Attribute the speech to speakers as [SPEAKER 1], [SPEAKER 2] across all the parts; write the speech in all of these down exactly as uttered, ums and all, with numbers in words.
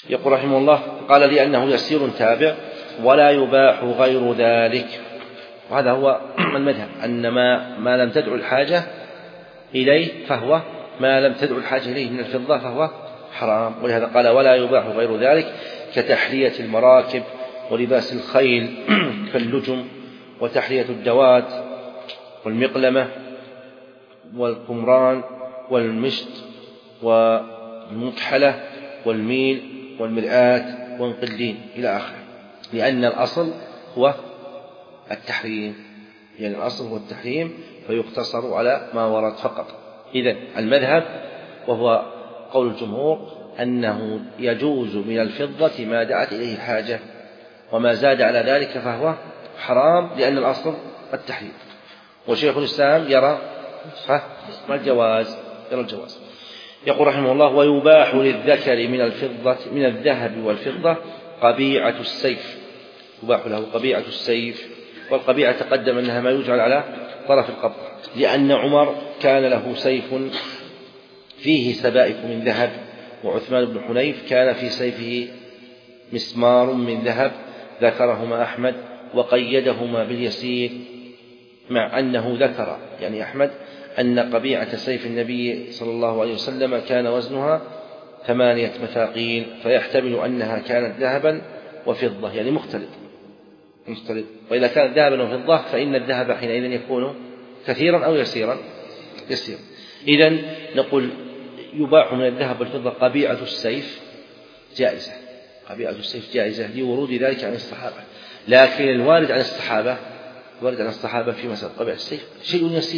[SPEAKER 1] يقول رحمه الله قال لأنه يسير تابع ولا يباح غير ذلك. وهذا هو المذهب أن ما, ما لم تدعو الحاجة إليه فهو ما لم تدعو الحاجة إليه من الفضة فهو حرام. ولهذا قال ولا يباح غير ذلك كتحلية المراكب ولباس الخيل كاللجم وتحلية الدوات والمقلمة والقمران والمشط والمكحلة والميل والمرآة والقلين إلى آخره، لأن الأصل هو التحريم، يعني الأصل هو التحريم فيقتصر على ما ورد فقط. إذن المذهب وهو قول الجمهور أنه يجوز من الفضة ما دعت إليه الحاجة، وما زاد على ذلك فهو حرام لأن الأصل التحريم. وشيخ الإسلام يرى الجواز يرى الجواز يقول رحمه الله ويباح للذكر من الفضة من الذهب والفضة قبيعة السيف، يباح له قبيعة السيف. والقبيعة تقدم أنها ما يجعل على طرف القبضة، لأن عمر كان له سيف فيه سبائك من ذهب، وعثمان بن حنيف كان في سيفه مسمار من ذهب، ذكرهما أحمد وقيدهما باليسير، مع أنه ذكر يعني أحمد أن قبيعة سيف النبي صلى الله عليه وسلم كان وزنها ثمانية مثاقيل، فيحتمل أنها كانت ذهبا وفضة يعني مختلط مختلط وإذا كانت ذهبا وفضة فإن الذهب حينئذ يكون كثيرا أو يسيرا يسير. إذن نقول يباح من الذهب والفضة قبيعة السيف جائزة، قبيعة السيف جائزة لورود ذلك عن الصحابة، لكن الوارد عن الصحابة الوارد عن الصحابة في مسألة قبيعة السيف شيء يسير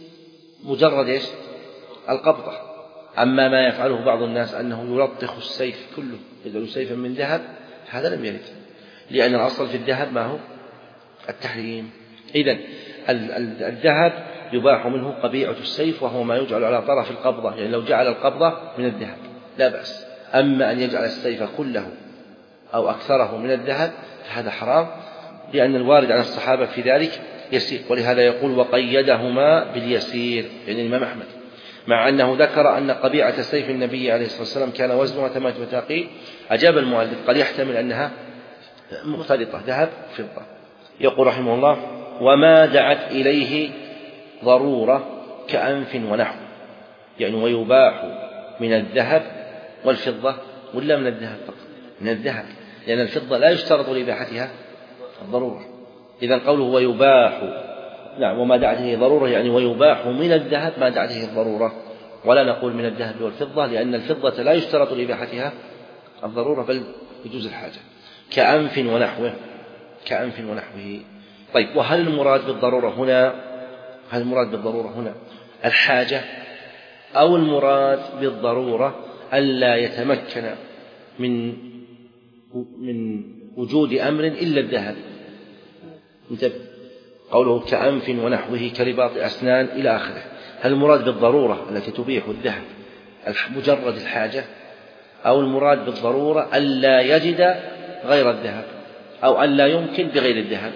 [SPEAKER 1] مجرد إيش؟ القبضة. أما ما يفعله بعض الناس أنه يلطخ السيف كله يجعل سيفا من ذهب هذا لم يرد، لأن الأصل في الذهب ما هو التحريم. إذن الذهب يباح منه قبيعة السيف وهو ما يجعل على طرف القبضة، يعني لو جعل القبضة من الذهب لا بأس، أما أن يجعل السيف كله أو أكثره من الذهب فهذا حرام، لأن الوارد عن الصحابة في ذلك يسير. ولهذا يقول وقيدهما باليسير يعني الإمام أحمد، مع أنه ذكر أن قبيعة سيف النبي عليه الصلاة والسلام كان وزنها ثمانية مثاقيل. أجاب المؤلف قال يحتمل أنها مختلطة ذهب فضة. يقول رحمه الله وما دعت إليه ضرورة كأنف ونحو، يعني ويباح من الذهب والفضة ولا من الذهب فقط؟ من الذهب، لأن الفضة لا يشترط لإباحتها الضرورة. إذن قوله ويباح نعم وما دعت إليه ضرورة يعني ويباح من الذهب ما دعت إليه الضرورة، ولا نقول من الذهب والفضة لأن الفضة لا يشترط لإباحتها الضرورة بل يجوز الحاجة. كأنف ونحوه كأنف ونحوه. طيب وهل المراد بالضرورة هنا هل المراد بالضرورة هنا الحاجة أو المراد بالضرورة ألا يتمكن من من وجود أمر إلا الذهب؟ انتبه قوله كأنف ونحوه كرباط أسنان إلى آخره، هل المراد بالضرورة التي تبيح الذهب مجرد الحاجة أو المراد بالضرورة ألا يجد غير الذهب أو ألا يمكن بغير الذهب؟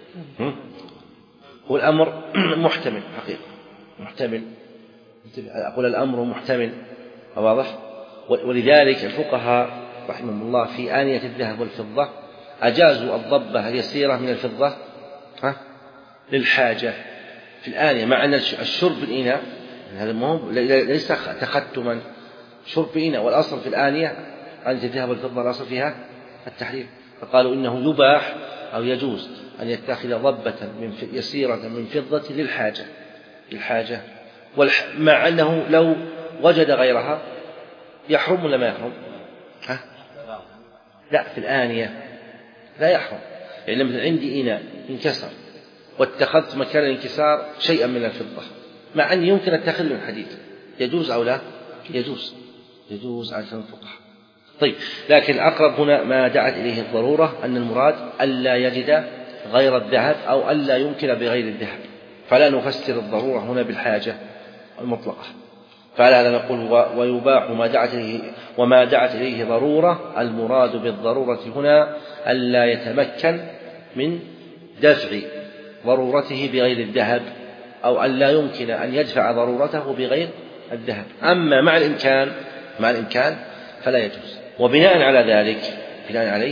[SPEAKER 1] هو الأمر محتمل حقيقة محتمل أقول الأمر محتمل واضح. ولذلك الفقهاء رحمهم الله في آنية الذهب والفضة أجازوا الضبة اليسيرة من الفضة ها للحاجة في الآنية، مع أن الشرب بالإناء هذا مهم ليس تختما، شرب بالإناء والأصل في الآنية آنية الذهب والفضة الأصل فيها التحريم، فقالوا إنه يباح أو يجوز أن يتخذ ضبة من يسيرة من فضة للحاجة للحاجة مع أنه لو وجد غيرها يحرم ولا ما يحرم؟ ها؟ لا في الآنية لا يحرم، يعني مثلا عندي إناء انكسر واتخذت مكان الانكسار شيئا من الفضة مع أن يمكن التخلي من الحديد يجوز أو لا يجوز يجوز على الفقهاء. طيب لكن الأقرب هنا ما دعت إليه الضرورة أن المراد ألا يجد غير الذهب أو ألا يمكن بغير الذهب، فلا نفسر الضرورة هنا بالحاجة المطلقة. فعلى نقول ويباح ما دعت إليه وما دعت إليه ضرورة، المراد بالضرورة هنا ألا يتمكن من دفع ضرورته بغير الذهب أو ألا يمكن أن يدفع ضرورته بغير الذهب. أما مع الإمكان مع الإمكان فلا يجوز وبناء على ذلك بناء عليه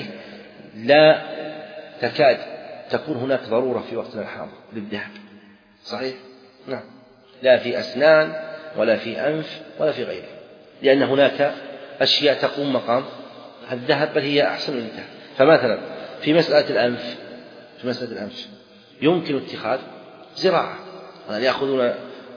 [SPEAKER 1] لا تكاد تكون هناك ضرورة في وقتنا الحاضر للذهب. صحيح؟ نعم. لا في أسنان ولا في أنف ولا في غيره، لأن هناك أشياء تقوم مقام الذهب بل هي أحسن من الذهب. فمثلا في مسألة الأنف في مسألة الأنف يمكن اتخاذ زراعة، يعني يأخذون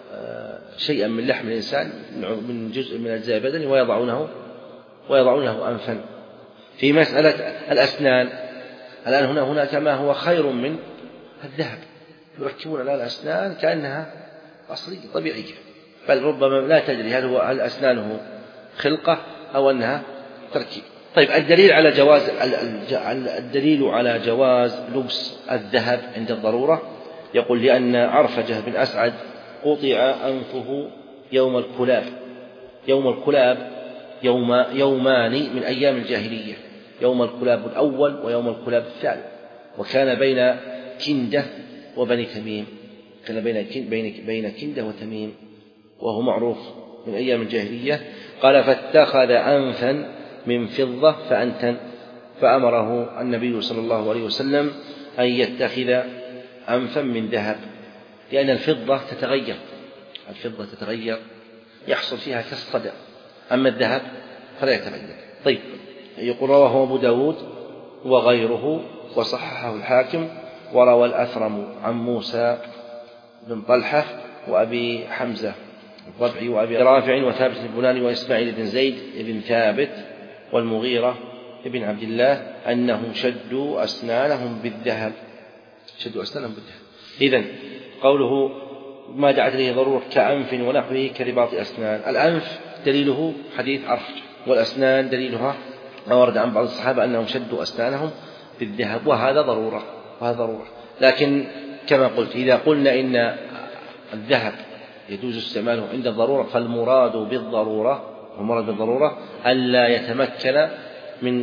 [SPEAKER 1] شيئا من لحم الإنسان من جزء من أجزاء بدنه ويضعونه ويضعونه أنفا. في مسألة الأسنان الآن هنا هناك ما هو خير من الذهب، يركبون الآن الأسنان كأنها أصلية طبيعية، بل ربما لا تدري هل هو هل أسنانه خلقة أو أنها تركيب. طيب الدليل على جواز الدليل على جواز لبس الذهب عند الضرورة، يقول لأن عرفجة بن أسعد قطع أنفه يوم الكلاب. يوم الكلاب يوم يومان من أيام الجاهلية، يوم الكلاب الأول ويوم الكلاب الثاني، وكان بين كندة وبني تميم، كان بين بين بين كندة وتميم، وهو معروف من أيام الجاهلية. قال فاتخذ أنفا من فضة فأنتن، فأمره النبي صلى الله عليه وسلم أن يتخذ أنفا من ذهب، لأن الفضة تتغير الفضة تتغير يحصل فيها كالصدى، أما الذهب فلا يتغير. طيب يقول رواه أبو داود وغيره وصححه الحاكم، وروى الأثرم عن موسى بن طلحة وأبي حمزة الضبعي وأبي رافع وثابت البناني وإسماعيل بن زيد بن ثابت والمغيرة بن عبد الله أنهم شدوا أسنانهم بالذهب شدوا أسنانهم بالذهب. إذن قوله ما دعت إليه ضرورة كأنف ونحوه كرباط أسنان، الأنف دليله حديث عرفج، والأسنان دليلها ما ورد عن بعض الصحابة أنهم شدوا أسنانهم بالذهب، وهذا ضرورة وهذا ضرورة. لكن كما قلت إذا قلنا إن الذهب يجوز استعماله عند الضرورة، فالمراد بالضرورة المراد بالضرورة ألا يتمكن من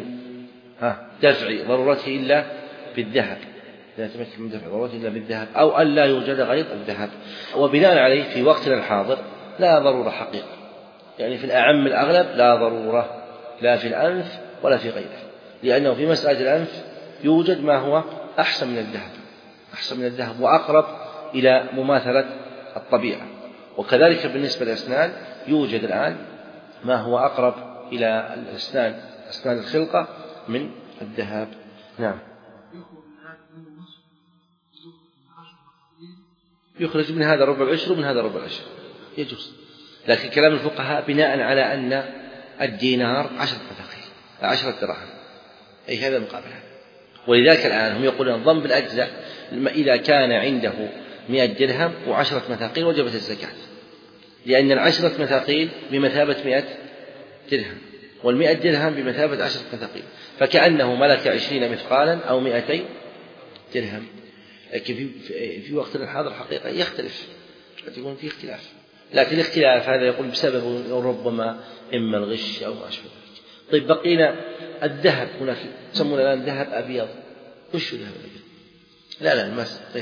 [SPEAKER 1] دفع ضرورته إلا بالذهب لا يتمكن من دفع ضرورته إلا بالذهب، أو ألا يوجد غير الذهب. وبناء عليه في وقتنا الحاضر لا ضرورة حقيقة، يعني في الأعم الأغلب لا ضرورة لا في الأنف ولا في غيره، لأنه في مسألة الأنف يوجد ما هو أحسن من الذهب أحسن من الذهب وأقرب إلى مماثلة الطبيعة. وكذلك بالنسبة للأسنان يوجد الآن ما هو أقرب إلى الأسنان أسنان الخلقة من الذهب. نعم. يخرج من هذا ربع العشر ومن هذا ربع العشر يجوز، لكن كلام الفقهاء بناء على أن الدينار عشرة مثاقيل عشرة دراهم، أي هذا مقابل هذا. ولذلك الآن هم يقولون ضم بالأجزاء إذا كان عنده مئة درهم وعشرة مثاقيل وجبت الزكاة، لأن العشرة مثاقيل بمثابة مئة درهم، والمئة درهم بمثابة عشرة مثاقيل، فكأنه ملك عشرين مثقالا أو مئتي درهم. لكن في, في وقتنا الحاضر حقيقة يختلف، قد يكون فيه اختلاف، لكن الاختلاف هذا يقول بسبب ربما إما الغش أو ما أشبه. طيب بقينا الذهب، هناك يسمون الآن ذهب أبيض. وش ذهب أبيض؟ لا لا الماس طيب.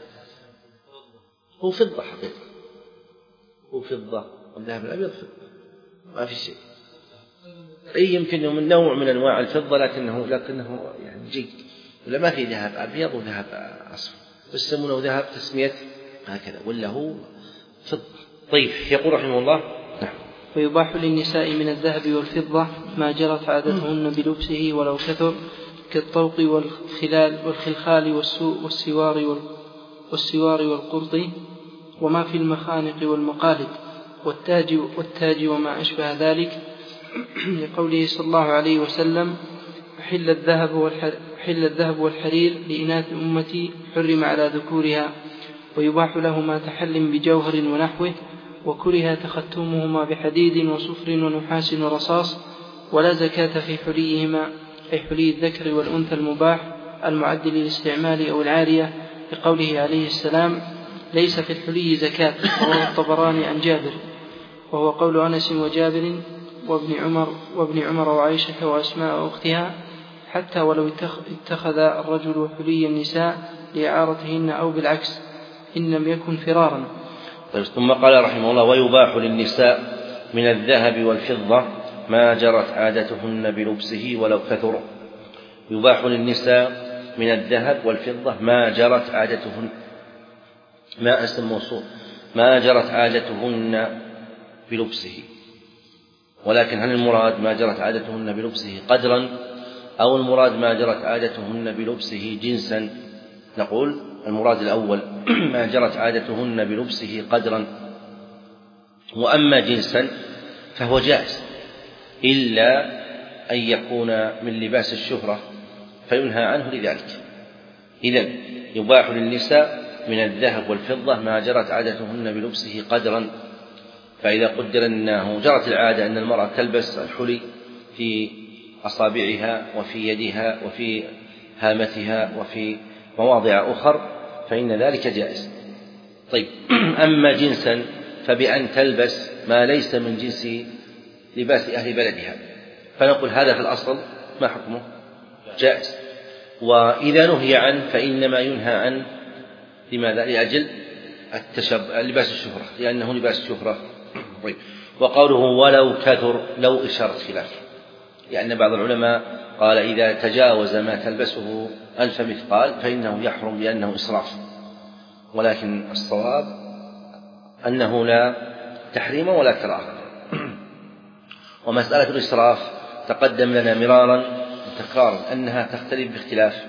[SPEAKER 1] هو فضة حقيقة، هو فضة، الذهب الأبيض فضة ما في شيء. أي يمكن من نوع من أنواع الفضة لكنه لكنه يعني جيد، ولا ما في ذهب أبيض وذهب أصفر، يسمونه ذهب تسمية هكذا، ولا هو فضة. طيب يقول رحمه الله نعم.
[SPEAKER 2] ويباح للنساء من الذهب والفضة ما جرت عادتهن بلبسه ولو كثر، كالطوق والخلال والخلخال والسوار والسوار والقرط، وما في المخانق والمقالد والتاج والتاج وما أشبه ذلك، لقوله صلى الله عليه وسلم: حل الذهب والحرير, حل الذهب والحرير لإناث أمتي حرم على ذكورها، ويباح لهما تحل بجوهر ونحوه، وكره تختمهما بحديد وصفر ونحاس ورصاص، ولا زكاة في حليهما، أي حلي الذكر والأنثى المباح المعد للاستعمال أو العارية، لقوله عليه السلام: ليس في الحلي زكاة، وهو الطبراني عن جابر، وهو قول أنس وجابر وابن عمر وابن عمر وعائشة وأسماء أختها، حتى ولو اتخذ الرجل حلي النساء لإعارتهن أو بالعكس إن لم يكن فرارا.
[SPEAKER 1] طيب ثم قال رحمه الله: ويباح للنساء من الذهب والفضة ما جرت عادتهن بلبسه ولو كثر. يباح للنساء من الذهب والفضة ما جرت عادتهن، ما اسم موصول، ما جرت عادتهن بلبسه، ولكن هل المراد ما جرت عادتهن بلبسه قدرا أو المراد ما جرت عادتهن بلبسه جنسا؟ نقول المراد الأول ما جرت عادتهن بلبسه قدرا، وأما جنسا فهو جائز إلا أن يكون من لباس الشهرة فينهى عنه لذلك. إذن يباح للنساء من الذهب والفضة ما جرت عادتهن بلبسه قدرا، فإذا قدر أنه جرت العادة أن المرأة تلبس الحلي في أصابعها وفي يدها وفي هامتها وفي مواضع أخر فإن ذلك جائز. طيب، أما جنسا فبأن تلبس ما ليس من جنس لباس أهل بلدها، فنقول هذا في الأصل ما حكمه؟ جائز. وإذا نهي عنه فإنما ينهى عنه لماذا؟ لأجل التشب... لباس الشهرة، لأنه لباس الشهرة. طيب. وقوله ولو كثر لو إشارة خلاف، لأن بعض العلماء قال إذا تجاوز ما تلبسه ألف مثقال فإنه يحرم لأنه إسراف، ولكن الصواب أنه لا تحريم ولا كراهة. ومسألة الإسراف تقدم لنا مرارا وتكرارا أنها تختلف باختلاف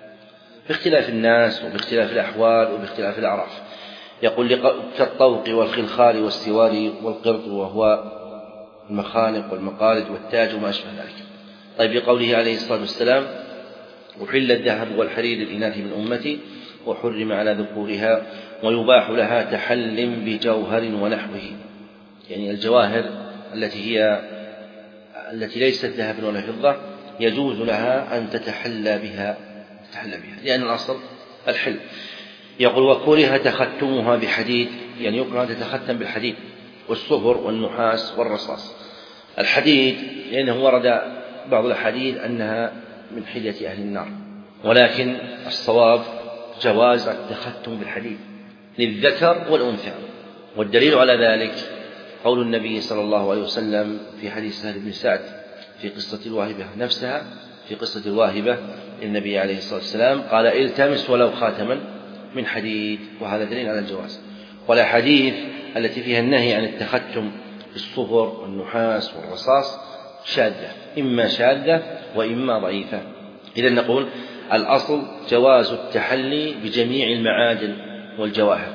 [SPEAKER 1] باختلاف الناس وباختلاف الأحوال وباختلاف الأعراف. يقول كالطوق والخلخال والسوار والقرط، وهو المخانق والمقالد والتاج وما أشبه ذلك. طيب، بقوله عليه الصلاة والسلام أحل الذهب والحرير للإناث من أمتي وحرم على ذكورها ويباح لها تحل بجوهر ونحوه، يعني الجواهر التي هي التي ليست ذهب ولا فضة يجوز لها أن تتحلى بها تتحلى بها لأن الأصل الحل. يقول وكره تختمها بحديد، يعني يكره أن تتختم بالحديد والصهر والنحاس والرصاص. الحديد لأنه ورد بعض الأحاديث أنها من حلية أهل النار، ولكن الصواب جواز التختم بالحديد للذكر والأنثى، والدليل على ذلك قول النبي صلى الله عليه وسلم في حديث سهل بن سعد في قصة الواهبة نفسها، في قصة الواهبة النبي عليه الصلاة والسلام قال التمس ولو خاتما من حديد، وهذا دليل على الجواز. والأحاديث التي فيها النهي عن التختم بالصهر والنحاس والرصاص شاذة، إما شاذة وإما ضعيفة. إذن نقول الأصل جواز التحلي بجميع المعادن والجواهر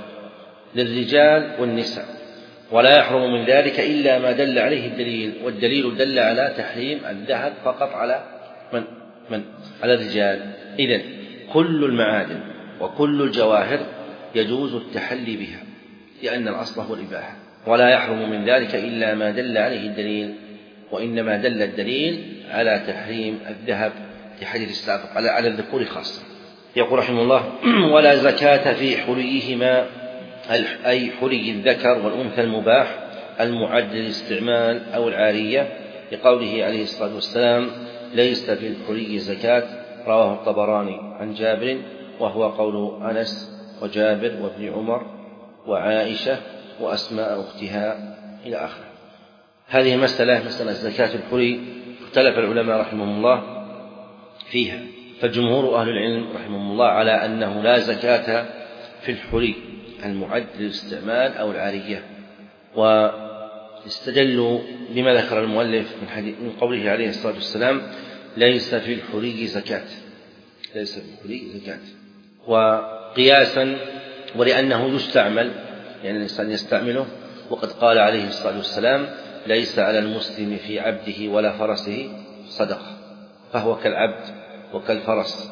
[SPEAKER 1] للرجال والنساء، ولا يحرم من ذلك إلا ما دل عليه الدليل، والدليل دل على تحريم الذهب فقط على من؟ من؟ على الرجال. إذن كل المعادن وكل الجواهر يجوز التحلي بها لأن الأصل هو الإباحة، ولا يحرم من ذلك إلا ما دل عليه الدليل، وإنما دل الدليل على تحريم الذهب في حديث السابق على على الذكور خاصة. يقول رحمه الله ولا زكاة في حليهما، أي حلي الذكر والأنثى المباح المعد للاستعمال أو العارية، لقوله عليه الصلاة والسلام ليس في الحلي زكاة، رواه الطبراني عن جابر، وهو قول أنس وجابر وابن عمر وعائشة وأسماء أختها إلى آخره. هذه مسألة مسألة زكاة الحلي اختلف العلماء رحمهم الله فيها، فجمهور أهل العلم رحمهم الله على أنه لا زكاة في الحلي المعد للاستعمال أو العارية، واستدلوا بما ذكر المؤلف من, حديث من قوله عليه الصلاة والسلام ليس في الحلي زكاة، ليس في الحلي زكاة، وقياسا ولأنه يستعمل، يعني الإنسان يستعمله، وقد قال عليه الصلاة والسلام ليس على المسلم في عبده ولا فرسه صدقة، فهو كالعبد وكالفرس،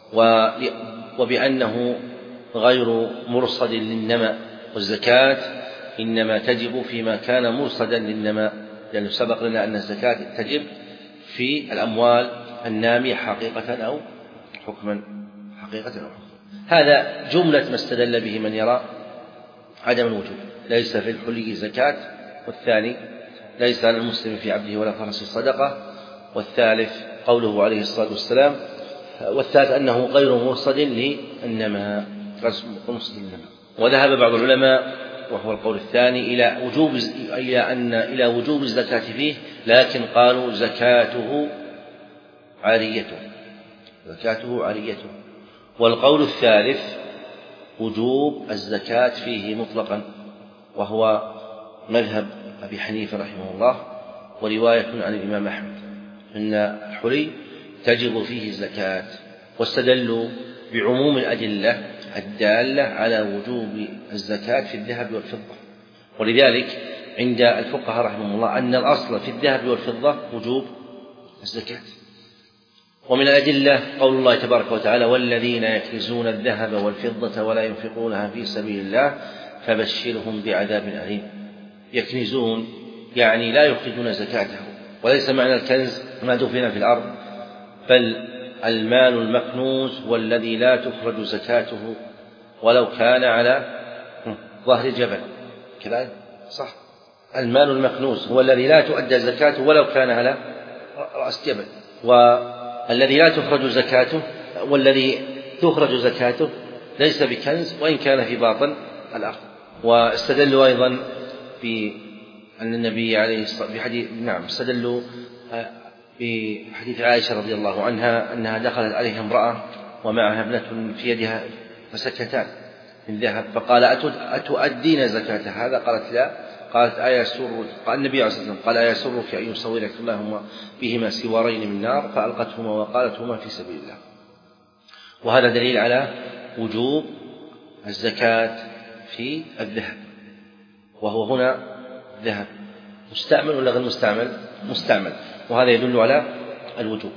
[SPEAKER 1] وبأنه غير مرصد للنماء، والزكاة إنما تجب فيما كان مرصدا للنماء، لأنه سبق لنا أن الزكاة تجب في الأموال النامية حقيقة أو حكما، حقيقة أو حكما. هذا جملة ما استدل به من يرى عدم الوجوب، ليس في الحلي زكاة، والثاني ليس على المسلم في عبده ولا فرسه صدقة، والثالث قوله عليه الصلاة والسلام، والثالث أنه غير مرصد للنماء. وذهب بعض العلماء وهو القول الثاني إلى وجوب إلى أن إلى وجوب الزكاة فيه، لكن قالوا زكاته عاريته زكاته عاريته. والقول الثالث وجوب الزكاة فيه مطلقا، وهو مذهب أبي حنيفة رحمه الله ورواية عن الإمام أحمد أن الحلي تجب فيه الزكاة، واستدلوا بعموم الأدلة الدالة على وجوب الزكاة في الذهب والفضة. ولذلك عند الفقهاء رحمهم الله أن الأصل في الذهب والفضة وجوب الزكاة. ومن الأدلة قول الله تبارك وتعالى: والذين يكنزون الذهب والفضة ولا ينفقونها في سبيل الله فبشرهم بعذاب أليم. يكنزون يعني لا يخرجون زكاته، وليس معنى الكنز ما دفن في الأرض، بل المال المكنوز هو الذي لا تخرج زكاته ولو كان على ظهر جبل. كذلك صح، المال المكنوز هو الذي لا تؤدى زكاته ولو كان على رأس جبل، والذي لا تخرج زكاته والذي تخرج زكاته ليس بكنز وإن كان في باطن الأرض. واستدلوا أيضا بأن النبي عليه الصلاة بحديث نعم استدلوا بحديث عائشة رضي الله عنها أنها دخلت عليها امرأة ومعها ابنة في يدها مسكتان من ذهب، فقال: أتؤدين زكاة هذا؟ قالت: لا. قالت: أيسرك قال النبي عليه الصلاة والسلام قال: أيسرك أن يصورك الله بهما سوارين من نار؟ فألقتهما وقالت: هما في سبيل الله. وهذا دليل على وجوب الزكاة في الذهب، وهو هنا ذهب مستعمل ولا غير مستعمل؟ مستعمل، وهذا يدل على الوجوب.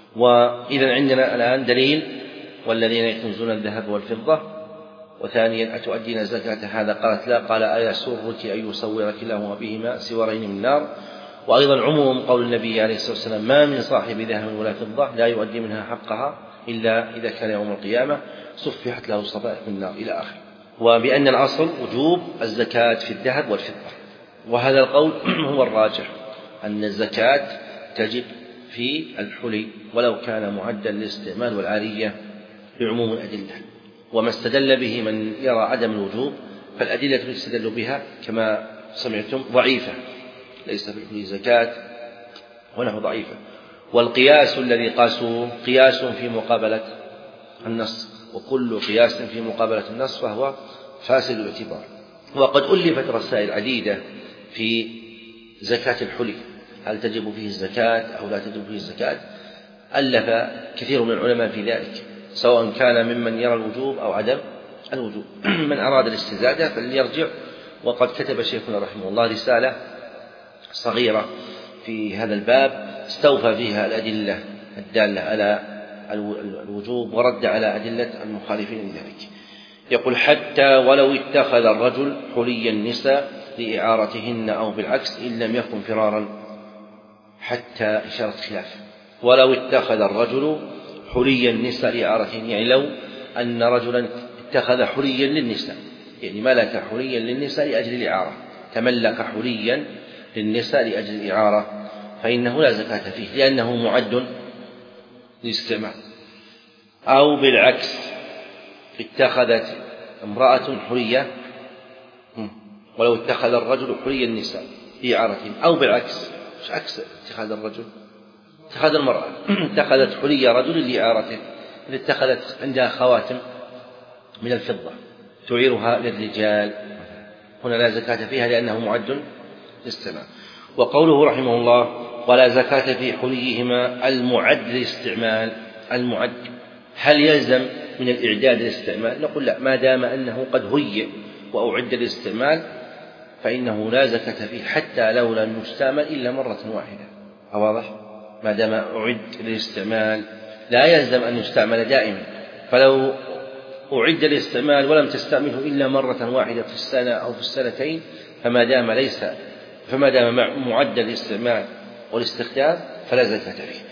[SPEAKER 1] وإذا عندنا الآن دليل: والذين يكنزون الذهب والفضة. وثانيا: أتؤدين زكاة هذا؟ قالت: لا. قال: أيسرك أن يصورك الله بهما سوارين من نار؟ وأيضا عموم قول النبي عليه الصلاة والسلام: ما من صاحب ذهب ولا فضة لا يؤدي منها حقها إلا إذا كان يوم القيامة صفحت له صفائح من النار إلى آخره. وبأن الأصل وجوب الزكاة في الذهب والفضة، وهذا القول هو الراجح، أن الزكاة تجب في الحلي ولو كان معدا للاستعمال والعارية بعموم الأدلة. وما استدل به من يرى عدم الوجوب فالأدلة التي استدلوا بها كما سمعتم ضعيفة، ليس في الحلي زكاة وله ضعيفة. والقياس الذي قاسوه قياس في مقابلة النص، وكل قياس في مقابلة النص فهو فاسد الاعتبار. وقد ألفت رسائل عديدة في زكاة الحلي، هل تجب فيه الزكاة أو لا تجب فيه الزكاة؟ ألف كثير من العلماء في ذلك، سواء كان ممن يرى الوجوب أو عدم الوجوب. من أراد الاستزادة فليرجع، وقد كتب شيخنا رحمه الله رسالة صغيرة في هذا الباب استوفى فيها الأدلة الدالة على الوجوب ورد على أدلة المخالفين لذلك. يقول: حتى ولو اتخذ الرجل حلي النساء لإعارتهن أو بالعكس إن لم يكن فرارا، حتى إشارة خلاف. ولو اتخذ الرجل حلي النساء لإعارتهن، يعني لو أن رجلا اتخذ حليا للنساء، يعني ملك حليا للنساء لأجل الإعارة، تملك حليا للنساء لأجل الإعارة، فإنه لا زكاة فيه لأنه معد للاستعمال. أو بالعكس اتخذت امرأة حلية، ولو اتخذ الرجل حلي النساء لإعارتهن، أو بالعكس، مش عكس اتخاذ الرجل، اتخذ المرأة اتخذت حلي رجل لإعارته، اتخذت عندها خواتم من الفضة تعيرها للرجال، هنا لا زكاة فيها لأنه معد للاستعمال. وقوله رحمه الله: ولا زكاة في حليهما المعد للاستعمال، المعد هل يلزم من الإعداد للاستعمال؟ نقول لا، ما دام أنه قد هيئ وأعد للاستعمال فإنه لا زكاة فيه حتى لو لم يستعمل إلا مرة واحدة. واضح؟ ما دام أعد للاستعمال لا يلزم أن يستعمل دائما، فلو أعد للاستعمال ولم تستعمله إلا مرة واحدة في السنة أو في السنتين فما دام ليس فما دام معد للاستعمال والاستخدام فلا زكاة فيه.